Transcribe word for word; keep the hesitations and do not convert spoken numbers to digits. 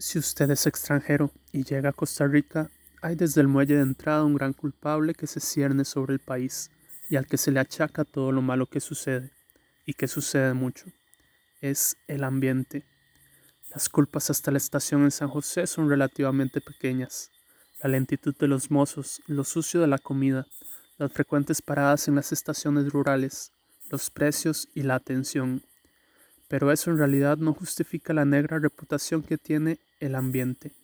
Si usted es extranjero y llega a Costa Rica, hay desde el muelle de entrada un gran culpable que se cierne sobre el país y al que se le achaca todo lo malo que sucede, y que sucede mucho. Es el ambiente. Las culpas hasta la estación en San José son relativamente pequeñas. La lentitud de los mozos, lo sucio de la comida, las frecuentes paradas en las estaciones rurales, los precios y la atención. Pero eso en realidad no justifica la negra reputación que tiene el ambiente.